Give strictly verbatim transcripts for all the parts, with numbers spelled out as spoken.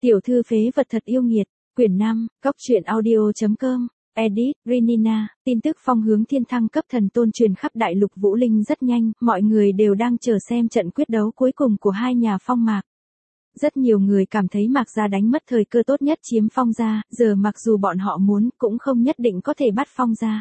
Tiểu thư phế vật thật yêu nghiệt, quyển năm, góc truyện audio.com, edit, Rinina, tin tức Phong Hướng Thiên thăng cấp thần tôn truyền khắp đại lục Vũ Linh rất nhanh, mọi người đều đang chờ xem trận quyết đấu cuối cùng của hai nhà Phong Mạc. Rất nhiều người cảm thấy Mạc gia đánh mất thời cơ tốt nhất chiếm Phong gia, giờ mặc dù bọn họ muốn cũng không nhất định có thể bắt Phong gia.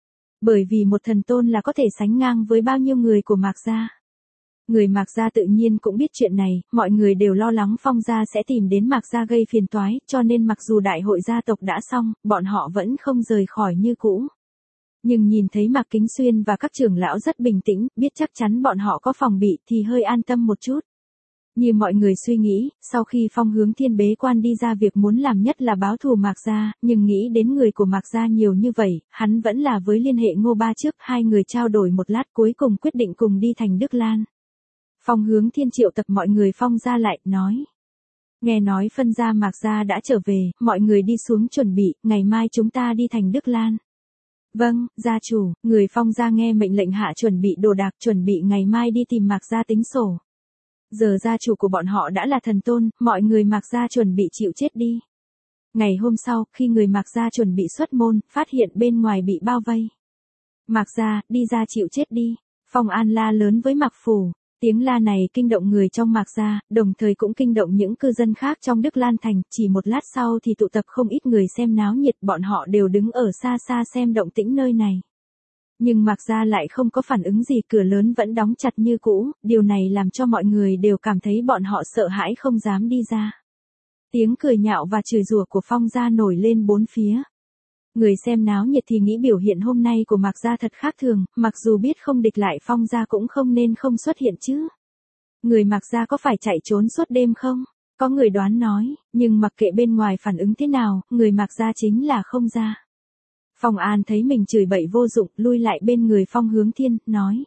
Bởi vì một thần tôn là có thể sánh ngang với bao nhiêu người của Mạc gia. Người Mạc gia tự nhiên cũng biết chuyện này, mọi người đều lo lắng Phong gia sẽ tìm đến Mạc gia gây phiền toái, cho nên mặc dù đại hội gia tộc đã xong, bọn họ vẫn không rời khỏi như cũ. Nhưng nhìn thấy Mạc Kính Xuyên và các trưởng lão rất bình tĩnh, biết chắc chắn bọn họ có phòng bị thì hơi an tâm một chút. Như mọi người suy nghĩ, sau khi Phong Hướng Thiên bế quan đi ra việc muốn làm nhất là báo thù Mạc gia, nhưng nghĩ đến người của Mạc gia nhiều như vậy, hắn vẫn là với liên hệ Ngô Ba trước, hai người trao đổi một lát cuối cùng quyết định cùng đi thành Đức Lan. Phong Hướng Thiên triệu tập mọi người Phong gia lại, nói. Nghe nói phân gia Mạc gia đã trở về, mọi người đi xuống chuẩn bị, ngày mai chúng ta đi thành Đức Lan. Vâng, gia chủ, người Phong gia nghe mệnh lệnh hạ chuẩn bị đồ đạc, chuẩn bị ngày mai đi tìm Mạc gia tính sổ. Giờ gia chủ của bọn họ đã là thần tôn, mọi người Mạc gia chuẩn bị chịu chết đi. Ngày hôm sau, khi người Mạc gia chuẩn bị xuất môn, phát hiện bên ngoài bị bao vây. Mạc gia, đi ra chịu chết đi. Phong An la lớn với Mạc Phủ. Tiếng la này kinh động người trong Mạc gia, đồng thời cũng kinh động những cư dân khác trong Đức Lan Thành, chỉ một lát sau thì tụ tập không ít người xem náo nhiệt, bọn họ đều đứng ở xa xa xem động tĩnh nơi này. Nhưng Mạc gia lại không có phản ứng gì, cửa lớn vẫn đóng chặt như cũ, điều này làm cho mọi người đều cảm thấy bọn họ sợ hãi không dám đi ra. Tiếng cười nhạo và chửi rủa của Phong gia nổi lên bốn phía. Người xem náo nhiệt thì nghĩ biểu hiện hôm nay của Mạc gia thật khác thường, mặc dù biết không địch lại Phong gia cũng không nên không xuất hiện chứ. Người Mạc gia có phải chạy trốn suốt đêm không? Có người đoán nói, nhưng mặc kệ bên ngoài phản ứng thế nào, người Mạc gia chính là không ra. Phong An thấy mình chửi bậy vô dụng, lui lại bên người Phong Hướng Thiên, nói.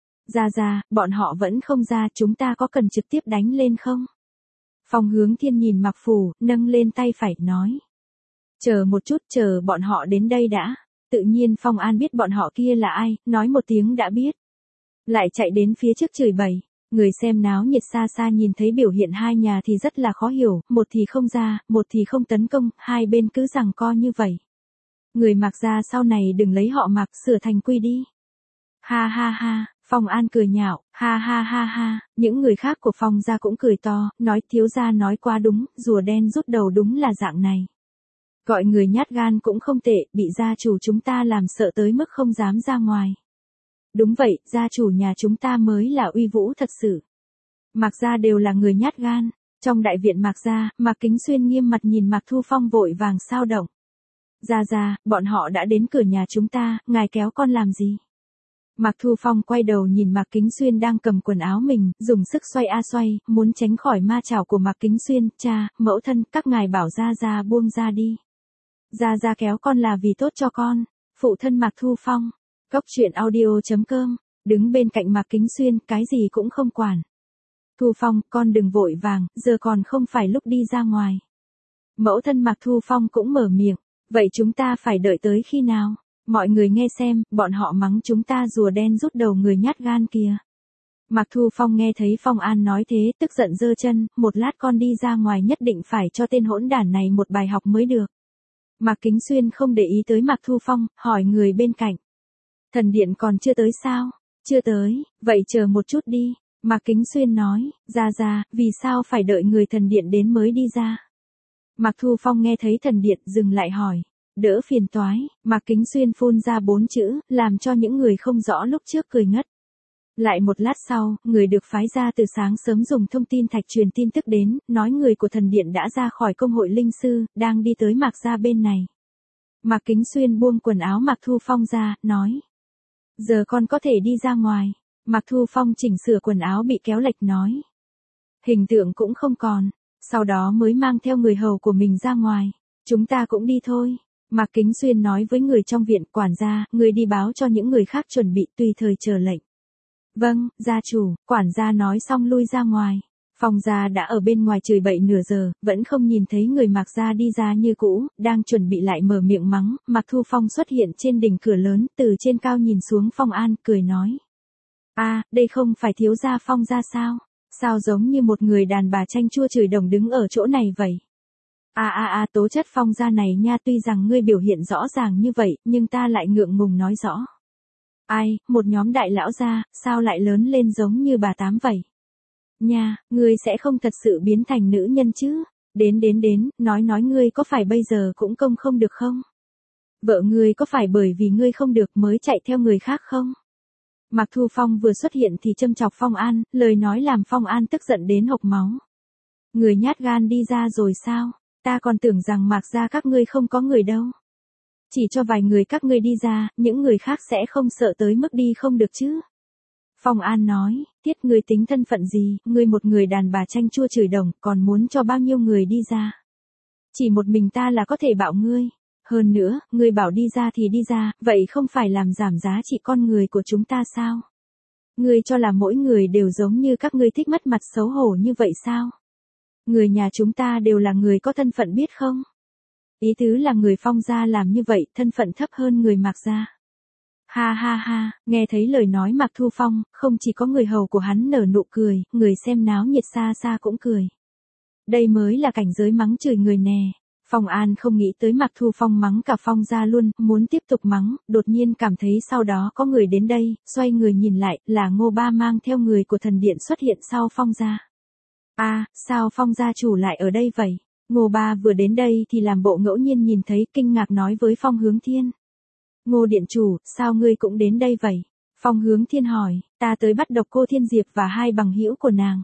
Ra ra, bọn họ vẫn không ra, chúng ta có cần trực tiếp đánh lên không? Phong Hướng Thiên nhìn Mạc Phủ, nâng lên tay phải, nói. Chờ một chút, chờ bọn họ đến đây đã. Tự nhiên Phong An biết bọn họ kia là ai, nói một tiếng đã biết. Lại chạy đến phía trước chửi bậy. Người xem náo nhiệt xa xa nhìn thấy biểu hiện hai nhà thì rất là khó hiểu, một thì không ra, một thì không tấn công, hai bên cứ giằng co như vậy. Người Mạc gia sau này đừng lấy họ Mạc sửa thành Quy đi. Ha ha ha, Phong An cười nhạo, ha ha ha ha, những người khác của Phong gia cũng cười to, nói thiếu gia nói quá đúng, rùa đen rút đầu đúng là dạng này. Gọi người nhát gan cũng không tệ, bị gia chủ chúng ta làm sợ tới mức không dám ra ngoài. Đúng vậy, gia chủ nhà chúng ta mới là uy vũ thật sự. Mạc gia đều là người nhát gan. Trong đại viện Mạc gia, Mạc Kính Xuyên nghiêm mặt nhìn Mạc Thu Phong vội vàng sao động. Ra ra, bọn họ đã đến cửa nhà chúng ta, ngài kéo con làm gì? Mạc Thu Phong quay đầu nhìn Mạc Kính Xuyên đang cầm quần áo mình, dùng sức xoay a xoay, muốn tránh khỏi ma chảo của Mạc Kính Xuyên, cha, mẫu thân, các ngài bảo ra ra buông ra đi. Ra ra kéo con là vì tốt cho con. Phụ thân Mạc Thu Phong. Góc truyện audio.com, đứng bên cạnh Mạc Kính Xuyên, cái gì cũng không quản. Thu Phong, con đừng vội vàng, giờ còn không phải lúc đi ra ngoài. Mẫu thân Mạc Thu Phong cũng mở miệng. Vậy chúng ta phải đợi tới khi nào? Mọi người nghe xem, bọn họ mắng chúng ta rùa đen rút đầu người nhát gan kìa. Mạc Thu Phong nghe thấy Phong An nói thế, tức giận giơ chân, một lát con đi ra ngoài nhất định phải cho tên hỗn đản này một bài học mới được. Mạc Kính Xuyên không để ý tới Mạc Thu Phong, hỏi người bên cạnh. Thần điện còn chưa tới sao? Chưa tới, vậy chờ một chút đi. Mạc Kính Xuyên nói, ra ra, vì sao phải đợi người thần điện đến mới đi ra? Mạc Thu Phong nghe thấy thần điện dừng lại hỏi. Đỡ phiền toái, Mạc Kính Xuyên phun ra bốn chữ, làm cho những người không rõ lúc trước cười ngất. Lại một lát sau, người được phái ra từ sáng sớm dùng thông tin thạch truyền tin tức đến, nói người của thần điện đã ra khỏi công hội linh sư, đang đi tới Mạc gia bên này. Mạc Kính Xuyên buông quần áo Mạc Thu Phong ra, nói. Giờ con có thể đi ra ngoài. Mạc Thu Phong chỉnh sửa quần áo bị kéo lệch nói. Hình tượng cũng không còn. Sau đó mới mang theo người hầu của mình ra ngoài. Chúng ta cũng đi thôi. Mạc Kính Xuyên nói với người trong viện, quản gia, người đi báo cho những người khác chuẩn bị tùy thời chờ lệnh. Vâng, gia chủ, quản gia nói xong lui ra ngoài. Phong gia đã ở bên ngoài chửi bậy nửa giờ, vẫn không nhìn thấy người Mạc gia đi ra như cũ, đang chuẩn bị lại mở miệng mắng, Mạc Thu Phong xuất hiện trên đỉnh cửa lớn, từ trên cao nhìn xuống Phong An, cười nói. A, à, đây không phải thiếu gia Phong gia sao? Sao giống như một người đàn bà chanh chua chửi đồng đứng ở chỗ này vậy? À à à tố chất Phong gia này nha, tuy rằng ngươi biểu hiện rõ ràng như vậy, nhưng ta lại ngượng ngùng nói rõ. Ai, một nhóm đại lão gia, sao lại lớn lên giống như bà Tám vậy? Nha, ngươi sẽ không thật sự biến thành nữ nhân chứ? Đến đến đến, nói nói ngươi có phải bây giờ cũng công không được không? Vợ ngươi có phải bởi vì ngươi không được mới chạy theo người khác không? Mạc Thu Phong vừa xuất hiện thì châm chọc Phong An, lời nói làm Phong An tức giận đến hộc máu. Người nhát gan đi ra rồi sao? Ta còn tưởng rằng Mạc gia các ngươi không có người đâu. Chỉ cho vài người các ngươi đi ra, những người khác sẽ không sợ tới mức đi không được chứ. Phong An nói, Tiết ngươi tính thân phận gì, ngươi một người đàn bà chanh chua chửi đồng, còn muốn cho bao nhiêu người đi ra. Chỉ một mình ta là có thể bảo ngươi. Hơn nữa, ngươi bảo đi ra thì đi ra, vậy không phải làm giảm giá trị con người của chúng ta sao? Ngươi cho là mỗi người đều giống như các ngươi thích mất mặt xấu hổ như vậy sao? Người nhà chúng ta đều là người có thân phận biết không? Ý tứ là người Phong gia làm như vậy, thân phận thấp hơn người Mạc gia. Ha ha ha, nghe thấy lời nói Mạc Thu Phong, không chỉ có người hầu của hắn nở nụ cười, người xem náo nhiệt xa xa cũng cười. Đây mới là cảnh giới mắng chửi người nè. Phong An không nghĩ tới Mạc Thu Phong mắng cả Phong gia luôn, muốn tiếp tục mắng, đột nhiên cảm thấy sau đó có người đến đây, xoay người nhìn lại, là Ngô Ba mang theo người của thần điện xuất hiện sau Phong gia. À, sao Phong gia chủ lại ở đây vậy? Ngô Ba vừa đến đây thì làm bộ ngẫu nhiên nhìn thấy, kinh ngạc nói với Phong Hướng Thiên. Ngô điện chủ, sao ngươi cũng đến đây vậy? Phong Hướng Thiên hỏi, ta tới bắt độc cô Thiên Diệp và hai bằng hữu của nàng.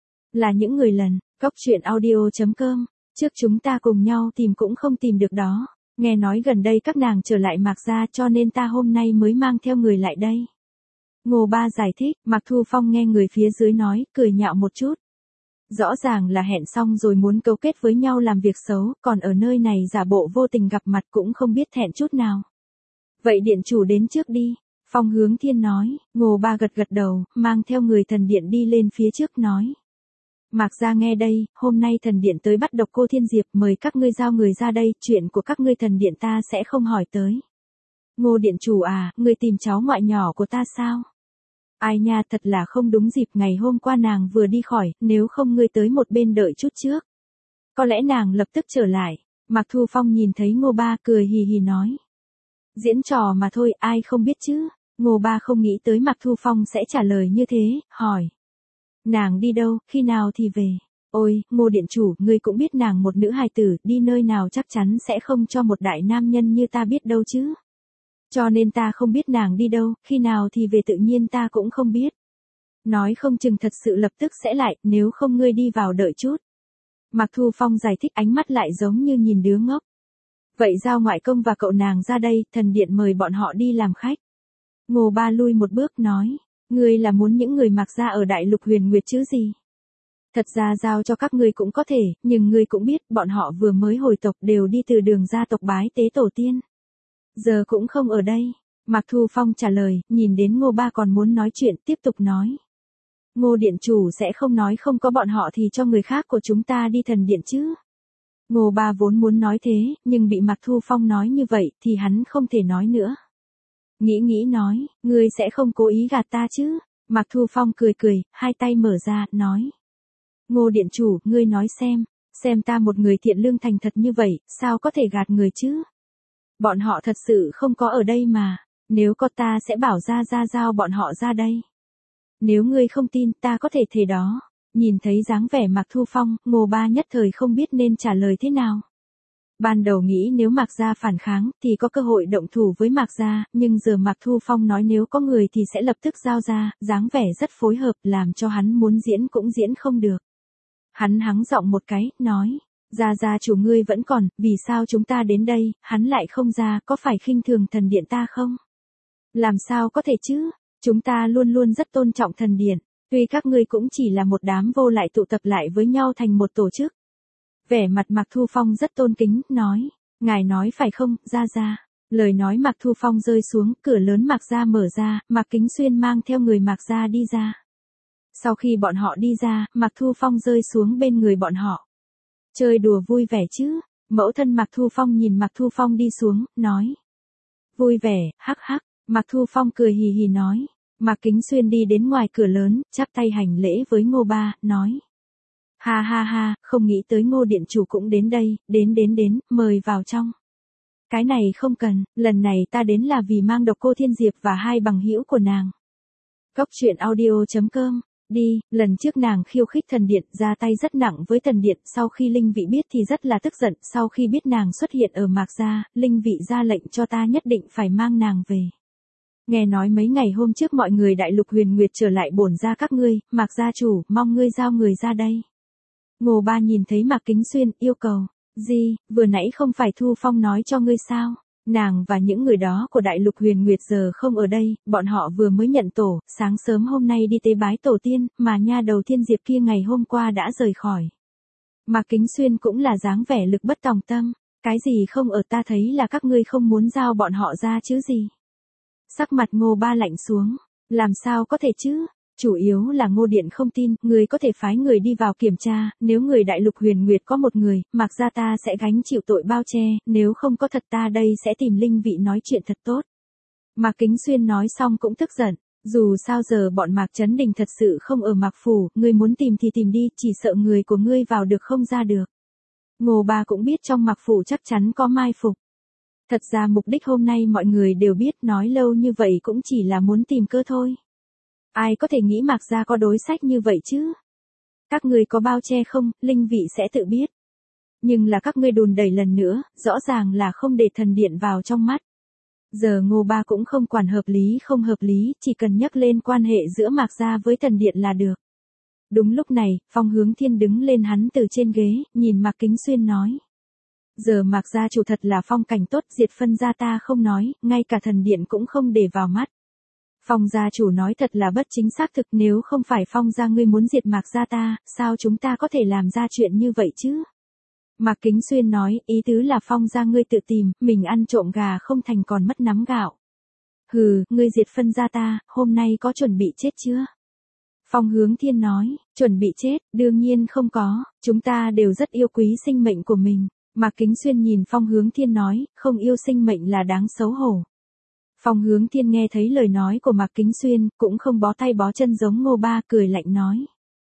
Là những người lần, cốc truyện audio chấm com, trước chúng ta cùng nhau tìm cũng không tìm được đó. Nghe nói gần đây các nàng trở lại Mạc gia cho nên ta hôm nay mới mang theo người lại đây. Ngô Ba giải thích, Mạc Thu Phong nghe người phía dưới nói, cười nhạo một chút. Rõ ràng là hẹn xong rồi muốn cấu kết với nhau làm việc xấu, còn ở nơi này giả bộ vô tình gặp mặt cũng không biết thẹn chút nào. Vậy điện chủ đến trước đi, Phong Hướng Thiên nói, Ngô Ba gật gật đầu, mang theo người thần điện đi lên phía trước nói. Mạc gia nghe đây, hôm nay thần điện tới bắt độc cô Thiên Diệp, mời các ngươi giao người ra đây, chuyện của các ngươi thần điện ta sẽ không hỏi tới. Ngô điện chủ à, ngươi tìm cháu ngoại nhỏ của ta sao? Ai nha, thật là không đúng dịp, ngày hôm qua nàng vừa đi khỏi, nếu không ngươi tới một bên đợi chút trước. Có lẽ nàng lập tức trở lại. Mạc Thu Phong nhìn thấy Ngô Ba cười hì hì nói. Diễn trò mà thôi, ai không biết chứ. Ngô Ba không nghĩ tới Mạc Thu Phong sẽ trả lời như thế, hỏi. Nàng đi đâu, khi nào thì về? Ôi, Ngô điện chủ, ngươi cũng biết nàng một nữ hài tử, đi nơi nào chắc chắn sẽ không cho một đại nam nhân như ta biết đâu chứ. Cho nên ta không biết nàng đi đâu, khi nào thì về tự nhiên ta cũng không biết. Nói không chừng thật sự lập tức sẽ lại, nếu không ngươi đi vào đợi chút. Mạc Thu Phong giải thích, ánh mắt lại giống như nhìn đứa ngốc. Vậy giao ngoại công và cậu nàng ra đây, thần điện mời bọn họ đi làm khách. Ngô Ba lui một bước nói, ngươi là muốn những người Mạc gia ở Đại Lục Huyền Nguyệt chứ gì? Thật ra giao cho các ngươi cũng có thể, nhưng ngươi cũng biết, bọn họ vừa mới hồi tộc đều đi từ đường gia tộc bái tế tổ tiên. Giờ cũng không ở đây. Mạc Thu Phong trả lời, nhìn đến Ngô Ba còn muốn nói chuyện, tiếp tục nói. Ngô điện chủ sẽ không nói không có bọn họ thì cho người khác của chúng ta đi thần điện chứ. Ngô Ba vốn muốn nói thế, nhưng bị Mạc Thu Phong nói như vậy, thì hắn không thể nói nữa. Nghĩ nghĩ nói, ngươi sẽ không cố ý gạt ta chứ. Mạc Thu Phong cười cười, hai tay mở ra, nói. Ngô điện chủ, ngươi nói xem, xem ta một người thiện lương thành thật như vậy, sao có thể gạt người chứ? Bọn họ thật sự không có ở đây mà, nếu có ta sẽ bảo ra ra giao bọn họ ra đây. Nếu ngươi không tin, ta có thể thề đó. Nhìn thấy dáng vẻ Mạc Thu Phong, Ngô Ba nhất thời không biết nên trả lời thế nào. Ban đầu nghĩ nếu Mạc gia phản kháng, thì có cơ hội động thủ với Mạc gia, nhưng giờ Mạc Thu Phong nói nếu có người thì sẽ lập tức giao ra, dáng vẻ rất phối hợp, làm cho hắn muốn diễn cũng diễn không được. Hắn hắng giọng một cái, nói. Gia gia chủ ngươi vẫn còn, vì sao chúng ta đến đây, hắn lại không ra, có phải khinh thường thần điện ta không? Làm sao có thể chứ, chúng ta luôn luôn rất tôn trọng thần điện, tuy các ngươi cũng chỉ là một đám vô lại tụ tập lại với nhau thành một tổ chức. Vẻ mặt Mạc Thu Phong rất tôn kính, nói, ngài nói phải không, gia gia. Lời nói Mạc Thu Phong rơi xuống, cửa lớn Mạc gia mở ra, Mạc Kính Xuyên mang theo người Mạc gia đi ra. Sau khi bọn họ đi ra, Mạc Thu Phong rơi xuống bên người bọn họ. Chơi đùa vui vẻ chứ, mẫu thân Mạc Thu Phong nhìn Mạc Thu Phong đi xuống, nói. Vui vẻ, hắc hắc, Mạc Thu Phong cười hì hì nói. Mạc Kính Xuyên đi đến ngoài cửa lớn, chắp tay hành lễ với Ngô Ba, nói. Ha ha ha, không nghĩ tới Ngô điện chủ cũng đến đây, đến đến đến, mời vào trong. Cái này không cần, lần này ta đến là vì mang độc cô Thiên Diệp và hai bằng hữu của nàng. Cốc truyện audio chấm com. Đi, lần trước nàng khiêu khích thần điện, ra tay rất nặng với thần điện, sau khi Linh Vị biết thì rất là tức giận, sau khi biết nàng xuất hiện ở Mạc Gia, Linh Vị ra lệnh cho ta nhất định phải mang nàng về. Nghe nói mấy ngày hôm trước mọi người đại lục huyền nguyệt trở lại bổn gia các ngươi, Mạc gia chủ, mong ngươi giao người ra đây. Ngô Ba nhìn thấy Mạc Kính Xuyên, yêu cầu, gì, vừa nãy không phải Thu Phong nói cho ngươi sao? Nàng và những người đó của đại lục huyền nguyệt giờ không ở đây, bọn họ vừa mới nhận tổ, sáng sớm hôm nay đi tế bái tổ tiên, mà nha đầu Thiên Diệp kia ngày hôm qua đã rời khỏi. Mạc Kính Xuyên cũng là dáng vẻ lực bất tòng tâm, cái gì không ở ta thấy là các ngươi không muốn giao bọn họ ra chứ gì. Sắc mặt Ngô Ba lạnh xuống, làm sao có thể chứ? Chủ yếu là Ngô Điện không tin, người có thể phái người đi vào kiểm tra, nếu người đại lục huyền nguyệt có một người, Mạc gia ta sẽ gánh chịu tội bao che, nếu không có thật ta đây sẽ tìm Linh Vị nói chuyện thật tốt. Mạc Kính Xuyên nói xong cũng tức giận, dù sao giờ bọn Mạc Chấn Đình thật sự không ở Mạc Phủ, ngươi muốn tìm thì tìm đi, chỉ sợ người của ngươi vào được không ra được. Ngô Ba cũng biết trong Mạc Phủ chắc chắn có mai phục. Thật ra mục đích hôm nay mọi người đều biết, nói lâu như vậy cũng chỉ là muốn tìm cơ thôi. Ai có thể nghĩ Mạc gia có đối sách như vậy chứ? Các ngươi có bao che không, Linh Vị sẽ tự biết. Nhưng là các ngươi đùn đẩy lần nữa, rõ ràng là không để thần điện vào trong mắt. Giờ Ngô Ba cũng không quản hợp lý không hợp lý, chỉ cần nhắc lên quan hệ giữa Mạc gia với thần điện là được. Đúng lúc này, Phong Hướng Thiên đứng lên hắn từ trên ghế, nhìn Mạc Kính Xuyên nói. Giờ Mạc gia chủ thật là phong cảnh tốt, diệt phân gia ta không nói, ngay cả thần điện cũng không để vào mắt. Phong gia chủ nói thật là bất chính xác thực, nếu không phải Phong gia ngươi muốn diệt Mạc gia ta, sao chúng ta có thể làm ra chuyện như vậy chứ? Mạc Kính Xuyên nói, ý tứ là Phong gia ngươi tự tìm, mình ăn trộm gà không thành còn mất nắm gạo. Hừ, ngươi diệt phân gia ta, hôm nay có chuẩn bị chết chưa? Phong Hướng Thiên nói, chuẩn bị chết, đương nhiên không có, chúng ta đều rất yêu quý sinh mệnh của mình. Mạc Kính Xuyên nhìn Phong Hướng Thiên nói, không yêu sinh mệnh là đáng xấu hổ. Phong Hướng Thiên nghe thấy lời nói của Mạc Kính Xuyên, cũng không bó tay bó chân giống Ngô Ba, cười lạnh nói.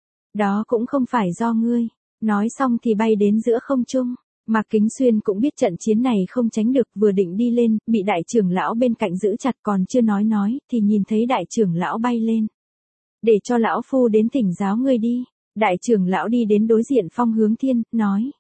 Đó cũng không phải do ngươi. Nói xong thì bay đến giữa không trung. Mạc Kính Xuyên cũng biết trận chiến này không tránh được, vừa định đi lên, bị đại trưởng lão bên cạnh giữ chặt, còn chưa nói nói, thì nhìn thấy đại trưởng lão bay lên. Để cho lão phu đến thỉnh giáo ngươi đi. Đại trưởng lão đi đến đối diện Phong Hướng Thiên, nói.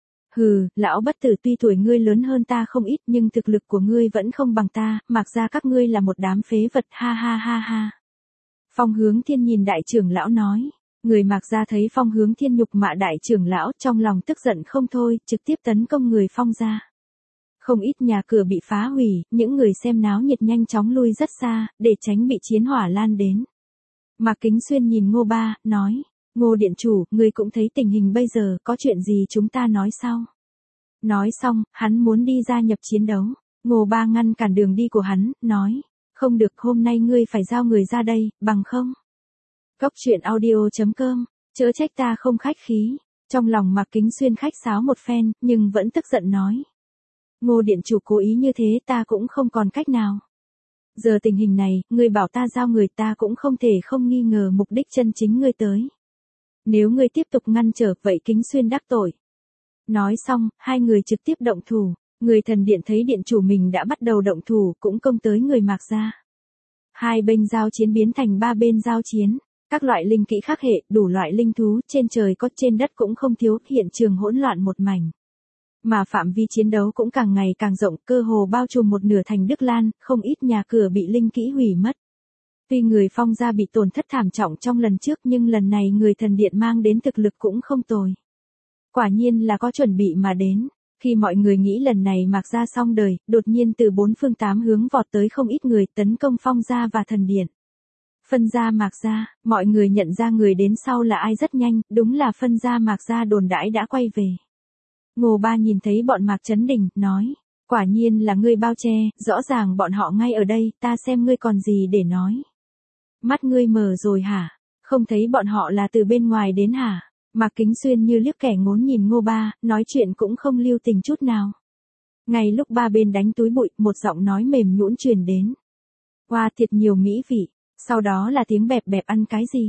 Hừ, lão bất tử, tuy tuổi ngươi lớn hơn ta không ít nhưng thực lực của ngươi vẫn không bằng ta, Mạc gia các ngươi là một đám phế vật, ha ha ha ha. Phong Hướng Thiên nhìn đại trưởng lão nói, người Mạc gia thấy Phong Hướng Thiên nhục mạ đại trưởng lão, trong lòng tức giận không thôi, trực tiếp tấn công người Phong gia. Không ít nhà cửa bị phá hủy, những người xem náo nhiệt nhanh chóng lui rất xa, để tránh bị chiến hỏa lan đến. Mạc Kính Xuyên nhìn Ngô Ba, nói. Ngô điện chủ, ngươi cũng thấy tình hình bây giờ, có chuyện gì chúng ta nói sau. Nói xong, hắn muốn đi gia nhập chiến đấu. Ngô Ba ngăn cản đường đi của hắn, nói. Không được, hôm nay ngươi phải giao người ra đây, bằng không. Cốc truyện audio chấm com, chớ trách ta không khách khí. Trong lòng Mạc Kính Xuyên khách sáo một phen, nhưng vẫn tức giận nói. Ngô điện chủ cố ý như thế ta cũng không còn cách nào. Giờ tình hình này, ngươi bảo ta giao người ta cũng không thể không nghi ngờ mục đích chân chính ngươi tới. Nếu ngươi tiếp tục ngăn trở, vậy Kính Xuyên đắc tội. Nói xong, hai người trực tiếp động thủ. Người thần điện thấy điện chủ mình đã bắt đầu động thủ, cũng công tới người Mạc gia. Hai bên giao chiến biến thành ba bên giao chiến. Các loại linh kỹ khác hệ, đủ loại linh thú, trên trời có trên đất cũng không thiếu, hiện trường hỗn loạn một mảnh. Mà phạm vi chiến đấu cũng càng ngày càng rộng, cơ hồ bao trùm một nửa thành Đức Lan, không ít nhà cửa bị linh kỹ hủy mất. Tuy người Phong gia bị tổn thất thảm trọng trong lần trước nhưng lần này người thần điện mang đến thực lực cũng không tồi. Quả nhiên là có chuẩn bị mà đến. Khi mọi người nghĩ lần này Mạc gia xong đời, đột nhiên từ bốn phương tám hướng vọt tới không ít người tấn công Phong gia và thần điện. Phân gia Mạc gia, mọi người nhận ra người đến sau là ai rất nhanh, đúng là phân gia Mạc gia đồn đãi đã quay về. Ngô Ba nhìn thấy bọn Mạc Chấn Đình, nói. Quả nhiên là ngươi bao che, rõ ràng bọn họ ngay ở đây, ta xem ngươi còn gì để nói. Mắt ngươi mờ rồi hả? Không thấy bọn họ là từ bên ngoài đến hả? Mạc Kính Xuyên như liếc kẻ ngốn nhìn Ngô Ba, nói chuyện cũng không lưu tình chút nào. Ngay lúc ba bên đánh túi bụi, một giọng nói mềm nhũn truyền đến. Hoa thiệt nhiều mỹ vị, sau đó là tiếng bẹp bẹp ăn cái gì?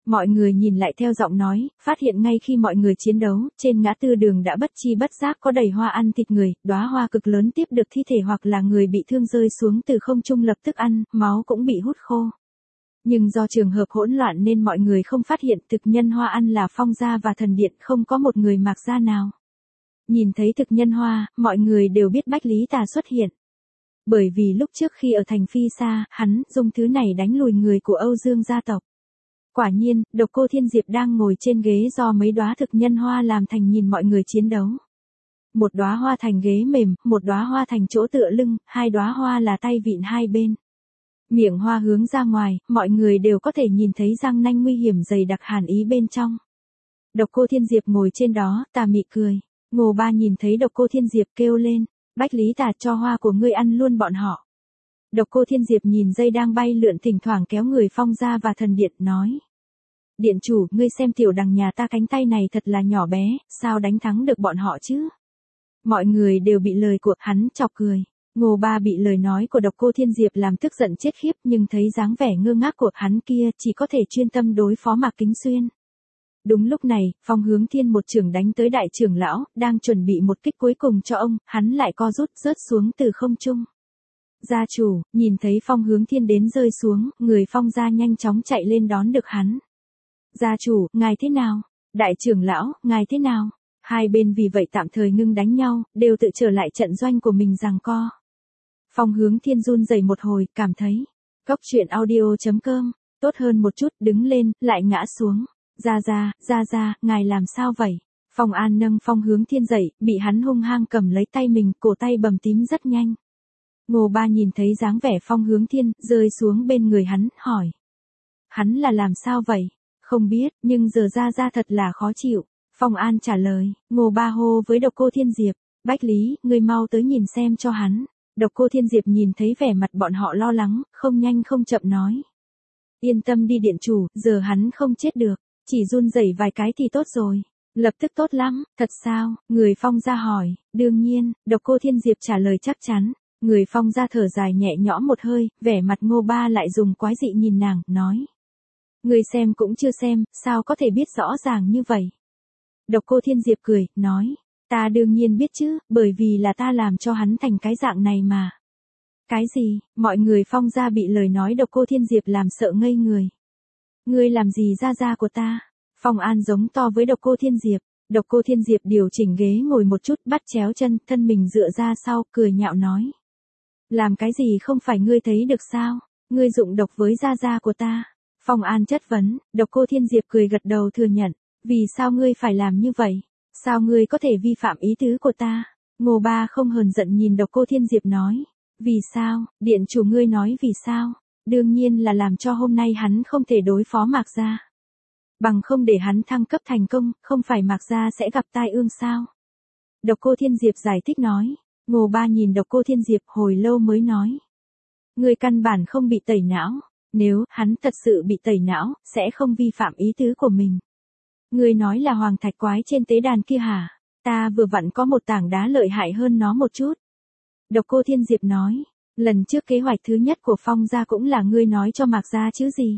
Mọi người nhìn lại theo giọng nói, phát hiện ngay khi mọi người chiến đấu, trên ngã tư đường đã bất chi bất giác có đầy hoa ăn thịt người, đóa hoa cực lớn tiếp được thi thể hoặc là người bị thương rơi xuống từ không trung lập tức ăn, máu cũng bị hút khô. Nhưng do trường hợp hỗn loạn nên mọi người không phát hiện thực nhân hoa ăn là Phong gia và Thần Điện, không có một người Mạc gia nào. Nhìn thấy thực nhân hoa, mọi người đều biết Bách Lý Tà xuất hiện. Bởi vì lúc trước khi ở thành Phi Sa, hắn dùng thứ này đánh lùi người của Âu Dương gia tộc. Quả nhiên, Độc Cô Thiên Diệp đang ngồi trên ghế do mấy đóa thực nhân hoa làm thành nhìn mọi người chiến đấu. Một đóa hoa thành ghế mềm, một đóa hoa thành chỗ tựa lưng, hai đóa hoa là tay vịn hai bên. Miệng hoa hướng ra ngoài, mọi người đều có thể nhìn thấy răng nanh nguy hiểm dày đặc hàn ý bên trong. Độc Cô Thiên Diệp ngồi trên đó, tà mị cười. Ngô Ba nhìn thấy Độc Cô Thiên Diệp kêu lên, Bách Lý Tà cho hoa của ngươi ăn luôn bọn họ. Độc Cô Thiên Diệp nhìn dây đang bay lượn thỉnh thoảng kéo người Phong gia và Thần Điện, nói. Điện chủ, ngươi xem tiểu đằng nhà ta cánh tay này thật là nhỏ bé, sao đánh thắng được bọn họ chứ? Mọi người đều bị lời của hắn chọc cười. Ngô Ba bị lời nói của Độc Cô Thiên Diệp làm tức giận chết khiếp, nhưng thấy dáng vẻ ngơ ngác của hắn kia chỉ có thể chuyên tâm đối phó Mạc Kính Xuyên. Đúng lúc này, Phong Hướng Thiên một chưởng đánh tới đại trưởng lão, đang chuẩn bị một kích cuối cùng cho ông, hắn lại co rút rớt xuống từ không trung. Gia chủ, nhìn thấy Phong Hướng Thiên đến rơi xuống, người Phong gia nhanh chóng chạy lên đón được hắn. Gia chủ, ngài thế nào? Đại trưởng lão, ngài thế nào? Hai bên vì vậy tạm thời ngưng đánh nhau, đều tự trở lại trận doanh của mình giằng co. Phong Hướng Thiên run rẩy một hồi, cảm thấy, cốc truyện audio chấm com, tốt hơn một chút, đứng lên, lại ngã xuống. Gia Gia, Gia Gia, ngài làm sao vậy? Phong An nâng Phong Hướng Thiên dậy, bị hắn hung hăng cầm lấy tay mình, cổ tay bầm tím rất nhanh. Ngô Ba nhìn thấy dáng vẻ Phong Hướng Thiên, rơi xuống bên người hắn, hỏi. Hắn là làm sao vậy? Không biết, nhưng giờ Gia Gia thật là khó chịu. Phong An trả lời, Ngô Ba hô với Độc Cô Thiên Diệp, Bách Lý, ngươi mau tới nhìn xem cho hắn. Độc Cô Thiên Diệp nhìn thấy vẻ mặt bọn họ lo lắng, không nhanh không chậm nói. Yên tâm đi điện chủ, giờ hắn không chết được, chỉ run rẩy vài cái thì tốt rồi. Lập tức tốt lắm, thật sao? Người Phong gia hỏi, đương nhiên, Độc Cô Thiên Diệp trả lời chắc chắn. Người Phong gia thở dài nhẹ nhõm một hơi, vẻ mặt Ngô Ba lại dùng quái dị nhìn nàng, nói. Người xem cũng chưa xem, sao có thể biết rõ ràng như vậy? Độc Cô Thiên Diệp cười, nói. Ta đương nhiên biết chứ, bởi vì là ta làm cho hắn thành cái dạng này mà. Cái gì? Mọi người Phong gia bị lời nói Độc Cô Thiên Diệp làm sợ ngây người. Ngươi làm gì Gia Gia của ta? Phong An giống to với Độc Cô Thiên Diệp. Độc Cô Thiên Diệp điều chỉnh ghế ngồi một chút, bắt chéo chân, thân mình dựa ra sau, cười nhạo nói. Làm cái gì không phải ngươi thấy được sao? Ngươi dụng độc với Gia Gia của ta. Phong An chất vấn, Độc Cô Thiên Diệp cười gật đầu thừa nhận. Vì sao ngươi phải làm như vậy? Sao ngươi có thể vi phạm ý tứ của ta? Ngô Ba không hờn giận nhìn Độc Cô Thiên Diệp nói. Vì sao? Điện chủ ngươi nói vì sao? Đương nhiên là làm cho hôm nay hắn không thể đối phó Mạc gia. Bằng không để hắn thăng cấp thành công, không phải Mạc gia sẽ gặp tai ương sao? Độc Cô Thiên Diệp giải thích nói. Ngô Ba nhìn Độc Cô Thiên Diệp hồi lâu mới nói. Ngươi căn bản không bị tẩy não. Nếu hắn thật sự bị tẩy não, sẽ không vi phạm ý tứ của mình. Ngươi nói là hoàng thạch quái trên tế đàn kia hả? Ta vừa vặn có một tảng đá lợi hại hơn nó một chút. Độc Cô Thiên Diệp nói. Lần trước kế hoạch thứ nhất của Phong gia cũng là ngươi nói cho Mạc gia chứ gì?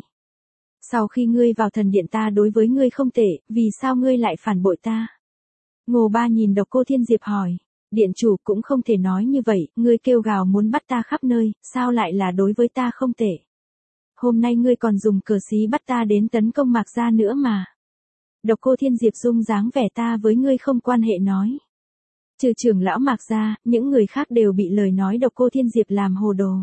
Sau khi ngươi vào thần điện ta đối với ngươi không tệ, vì sao ngươi lại phản bội ta? Ngô Ba nhìn Độc Cô Thiên Diệp hỏi. Điện chủ cũng không thể nói như vậy, ngươi kêu gào muốn bắt ta khắp nơi, sao lại là đối với ta không tệ? Hôm nay ngươi còn dùng cờ xí bắt ta đến tấn công Mạc gia nữa mà. Độc Cô Thiên Diệp dung dáng vẻ ta với ngươi không quan hệ nói. Trừ trưởng lão Mạc gia, những người khác đều bị lời nói Độc Cô Thiên Diệp làm hồ đồ.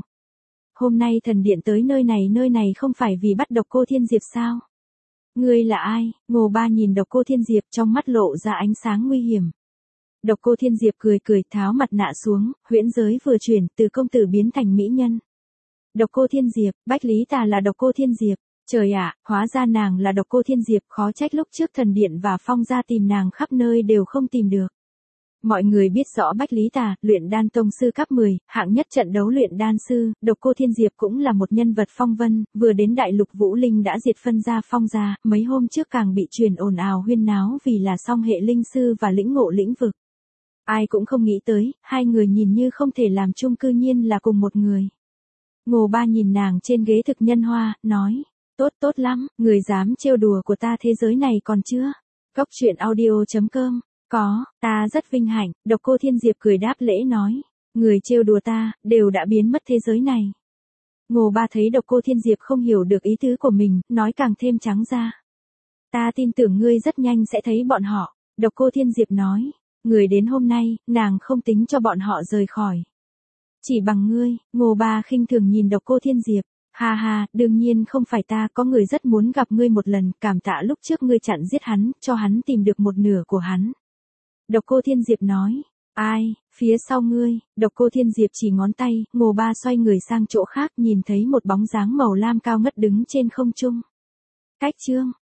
Hôm nay thần điện tới nơi này nơi này không phải vì bắt Độc Cô Thiên Diệp sao? Ngươi là ai? Ngô Ba nhìn Độc Cô Thiên Diệp trong mắt lộ ra ánh sáng nguy hiểm. Độc Cô Thiên Diệp cười cười tháo mặt nạ xuống, huyễn giới vừa chuyển từ công tử biến thành mỹ nhân. Độc Cô Thiên Diệp, Bách Lý Tà là Độc Cô Thiên Diệp. Trời ạ, hóa ra nàng là Độc Cô Thiên Diệp, khó trách lúc trước thần điện và Phong gia tìm nàng khắp nơi đều không tìm được. Mọi người biết rõ Bách Lý Tà, luyện đan tông sư cấp mười, hạng nhất trận đấu luyện đan sư, Độc Cô Thiên Diệp cũng là một nhân vật phong vân, vừa đến đại lục Vũ Linh đã diệt phân gia Phong gia, mấy hôm trước càng bị truyền ồn ào huyên náo vì là song hệ linh sư và lĩnh ngộ lĩnh vực. Ai cũng không nghĩ tới, hai người nhìn như không thể làm chung cư nhiên là cùng một người. Ngô Ba nhìn nàng trên ghế thực nhân hoa, nói, Tốt tốt lắm, người dám trêu đùa của ta thế giới này còn chưa? Cốc truyện audio chấm com. Có, ta rất vinh hạnh, Độc Cô Thiên Diệp cười đáp lễ nói. Người trêu đùa ta, đều đã biến mất thế giới này. Ngô Ba thấy Độc Cô Thiên Diệp không hiểu được ý tứ của mình, nói càng thêm trắng ra. Ta tin tưởng ngươi rất nhanh sẽ thấy bọn họ. Độc Cô Thiên Diệp nói. Người đến hôm nay, nàng không tính cho bọn họ rời khỏi. Chỉ bằng ngươi, Ngô Ba khinh thường nhìn Độc Cô Thiên Diệp. Ha ha, đương nhiên không phải ta, có người rất muốn gặp ngươi một lần, cảm tạ lúc trước ngươi chặn giết hắn, cho hắn tìm được một nửa của hắn. Độc Cô Thiên Diệp nói. Ai, phía sau ngươi, Độc Cô Thiên Diệp chỉ ngón tay, Ngô Ba xoay người sang chỗ khác nhìn thấy một bóng dáng màu lam cao ngất đứng trên không trung. Cách chương.